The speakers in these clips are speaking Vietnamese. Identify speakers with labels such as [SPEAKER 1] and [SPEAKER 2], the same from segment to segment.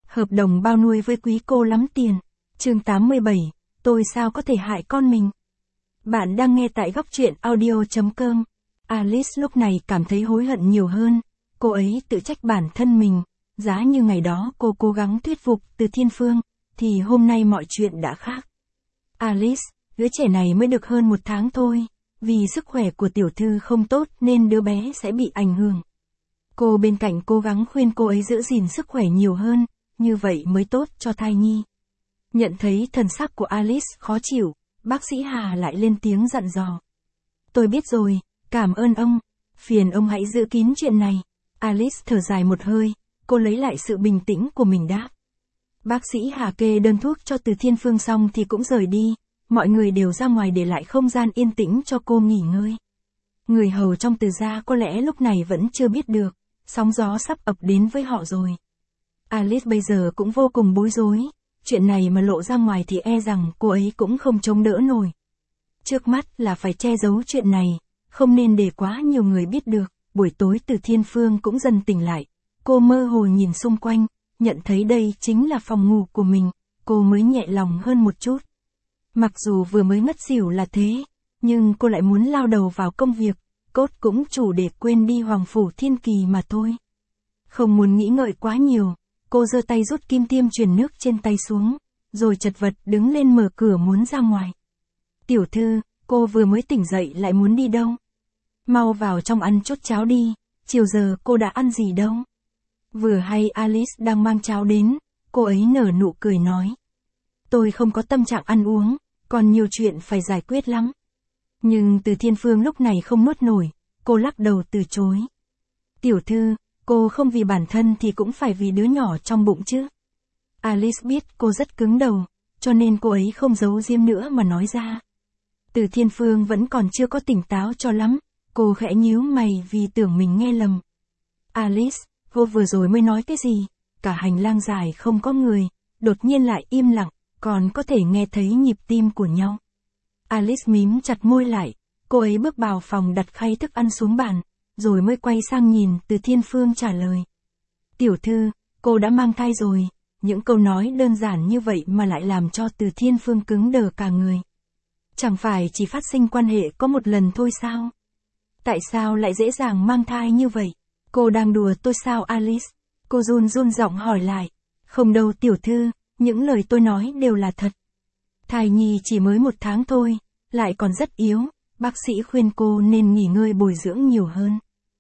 [SPEAKER 1] Hợp đồng bao nuôi với quý cô lắm tiền. Chương 87, tôi sao có thể hại con mình? Bạn đang nghe tại góc truyện audio.com. Alice lúc này cảm thấy hối hận nhiều hơn. Cô ấy tự trách bản thân mình. Giá như ngày đó cô cố gắng thuyết phục Từ Thiên Phương, thì hôm nay mọi chuyện đã khác. Alice, đứa trẻ này mới được hơn 1 tháng thôi. Vì sức khỏe của tiểu thư không tốt nên đứa bé sẽ bị ảnh hưởng. Cô bên cạnh cố gắng khuyên cô ấy giữ gìn sức khỏe nhiều hơn, như vậy mới tốt cho thai nhi. Nhận thấy thần sắc của Alice khó chịu, bác sĩ Hà lại lên tiếng dặn dò. Tôi biết rồi, cảm ơn ông, phiền ông hãy giữ kín chuyện này. Alice thở dài một hơi, cô lấy lại sự bình tĩnh của mình đáp. Bác sĩ Hà kê đơn thuốc cho Từ Thiên Phương xong thì cũng rời đi, mọi người đều ra ngoài để lại không gian yên tĩnh cho cô nghỉ ngơi. Người hầu trong Từ gia có lẽ lúc này vẫn chưa biết được, sóng gió sắp ập đến với họ rồi. Alice bây giờ cũng vô cùng bối rối, chuyện này mà lộ ra ngoài thì e rằng cô ấy cũng không chống đỡ nổi. Trước mắt là phải che giấu chuyện này, không nên để quá nhiều người biết được. Buổi tối Từ Thiên Phương cũng dần tỉnh lại, cô mơ hồ nhìn xung quanh, nhận thấy đây chính là phòng ngủ của mình, cô mới nhẹ lòng hơn một chút. Mặc dù vừa mới ngất xỉu là thế, nhưng cô lại muốn lao đầu vào công việc, cốt cũng chủ để quên đi Hoàng Phủ Thiên Kỳ mà thôi. Không muốn nghĩ ngợi quá nhiều, cô giơ tay rút kim tiêm truyền nước trên tay xuống, rồi chật vật đứng lên mở cửa muốn ra ngoài. Tiểu thư, cô vừa mới tỉnh dậy lại muốn đi đâu? Mau vào trong ăn chút cháo đi, chiều giờ cô đã ăn gì đâu? Vừa hay Alice đang mang cháo đến, cô ấy nở nụ cười nói. Tôi không có tâm trạng ăn uống, còn nhiều chuyện phải giải quyết lắm. Nhưng Từ Thiên Phương lúc này không nuốt nổi, cô lắc đầu từ chối. Tiểu thư, cô không vì bản thân thì cũng phải vì đứa nhỏ trong bụng chứ. Alice biết cô rất cứng đầu, cho nên cô ấy không giấu giếm nữa mà nói ra. Từ Thiên Phương vẫn còn chưa có tỉnh táo cho lắm, cô khẽ nhíu mày vì tưởng mình nghe lầm. Alice, cô vừa rồi mới nói cái gì? Cả hành lang dài không có người, đột nhiên lại im lặng, còn có thể nghe thấy nhịp tim của nhau. Alice mím chặt môi lại, cô ấy bước vào phòng đặt khay thức ăn xuống bàn, rồi mới quay sang nhìn Từ Thiên Phương trả lời. Tiểu thư, cô đã mang thai rồi. Những câu nói đơn giản như vậy mà lại làm cho Từ Thiên Phương cứng đờ cả người. Chẳng phải chỉ phát sinh quan hệ có một lần thôi sao? Tại sao lại dễ dàng mang thai như vậy? Cô đang đùa tôi sao Alice? Cô run run giọng hỏi lại. Không đâu tiểu thư, những lời tôi nói đều là thật. Thai nhi chỉ mới 1 tháng thôi, lại còn rất yếu, bác sĩ khuyên cô nên nghỉ ngơi bồi dưỡng nhiều hơn.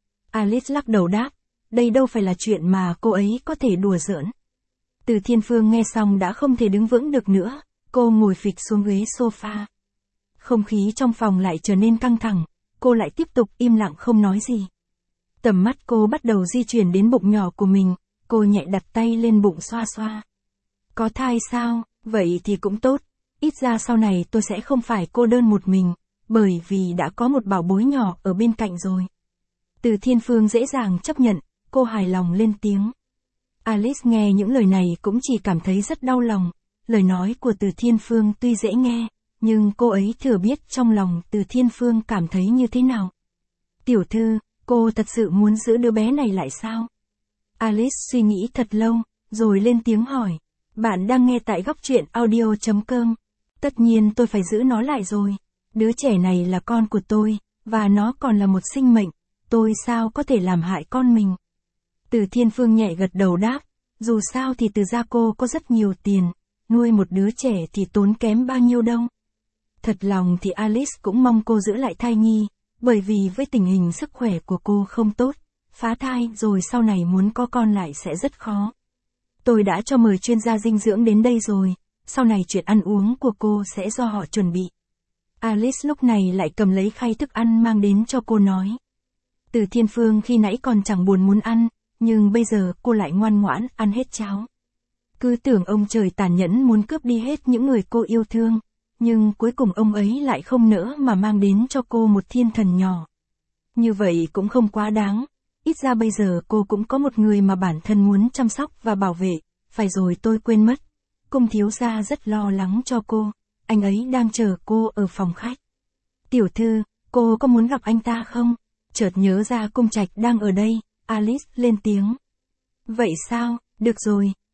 [SPEAKER 1] Alice lắc đầu đáp, đây đâu phải là chuyện mà cô ấy có thể đùa giỡn. Từ Thiên Phương nghe xong đã không thể đứng vững được nữa, cô ngồi phịch xuống ghế sofa. Không khí trong phòng lại trở nên căng thẳng, cô lại tiếp tục im lặng không nói gì. Tầm mắt cô bắt đầu di chuyển đến bụng nhỏ của mình, cô nhẹ đặt tay lên bụng xoa xoa. Có thai sao, vậy thì cũng tốt, ít ra sau này tôi sẽ không phải cô đơn một mình, bởi vì đã có một bảo bối nhỏ ở bên cạnh rồi. Từ Thiên Phương dễ dàng chấp nhận, cô hài lòng lên tiếng. Alice nghe những lời này cũng chỉ cảm thấy rất đau lòng, lời nói của Từ Thiên Phương tuy dễ nghe, nhưng cô ấy thừa biết trong lòng Từ Thiên Phương cảm thấy như thế nào. Tiểu thư, cô thật sự muốn giữ đứa bé này lại sao? Alice suy nghĩ thật lâu, rồi lên tiếng hỏi. Bạn đang nghe tại góc truyện audio.com. Tất nhiên tôi phải giữ nó lại rồi. Đứa trẻ này là con của tôi, và nó còn là một sinh mệnh. Tôi sao có thể làm hại con mình? Từ Thiên Phương nhẹ gật đầu đáp. Dù sao thì Từ gia cô có rất nhiều tiền, nuôi một đứa trẻ thì tốn kém bao nhiêu đâu. Thật lòng thì Alice cũng mong cô giữ lại thai nhi, bởi vì với tình hình sức khỏe của cô không tốt, phá thai rồi sau này muốn có con lại sẽ rất khó. Tôi đã cho mời chuyên gia dinh dưỡng đến đây rồi, sau này chuyện ăn uống của cô sẽ do họ chuẩn bị. Alice lúc này lại cầm lấy khay thức ăn mang đến cho cô nói. Từ Thiên Phương khi nãy còn chẳng buồn muốn ăn, nhưng bây giờ cô lại ngoan ngoãn ăn hết cháo. Cứ tưởng ông trời tàn nhẫn muốn cướp đi hết những người cô yêu thương, nhưng cuối cùng ông ấy lại không nỡ mà mang đến cho cô một thiên thần nhỏ. Như vậy cũng không quá đáng, ít ra bây giờ cô cũng có một người mà bản thân muốn chăm sóc và bảo vệ. Phải rồi, tôi quên mất, Cung thiếu gia rất lo lắng cho cô, anh ấy đang chờ cô ở phòng khách. Tiểu thư, cô có muốn gặp anh ta không? Chợt nhớ ra Cung Trạch đang ở đây, Alice lên tiếng. Vậy sao, được rồi,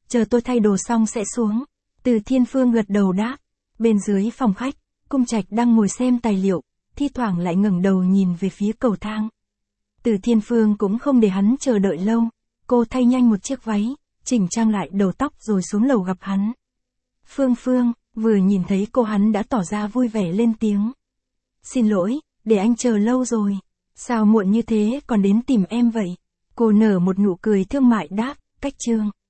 [SPEAKER 1] chờ tôi thay đồ xong sẽ xuống. Từ Thiên Phương gật đầu đáp. Bên dưới phòng khách, Cung Trạch đang ngồi xem tài liệu, thi thoảng lại ngẩng đầu nhìn về phía cầu thang. Từ Thiên Phương cũng không để hắn chờ đợi lâu, cô thay nhanh một chiếc váy, chỉnh trang lại đầu tóc rồi xuống lầu gặp hắn. Phương, vừa nhìn thấy cô hắn đã tỏ ra vui vẻ lên tiếng. Xin lỗi, để anh chờ lâu rồi. Sao muộn như thế còn đến tìm em vậy? Cô nở một nụ cười thương mại đáp, Cách Trương.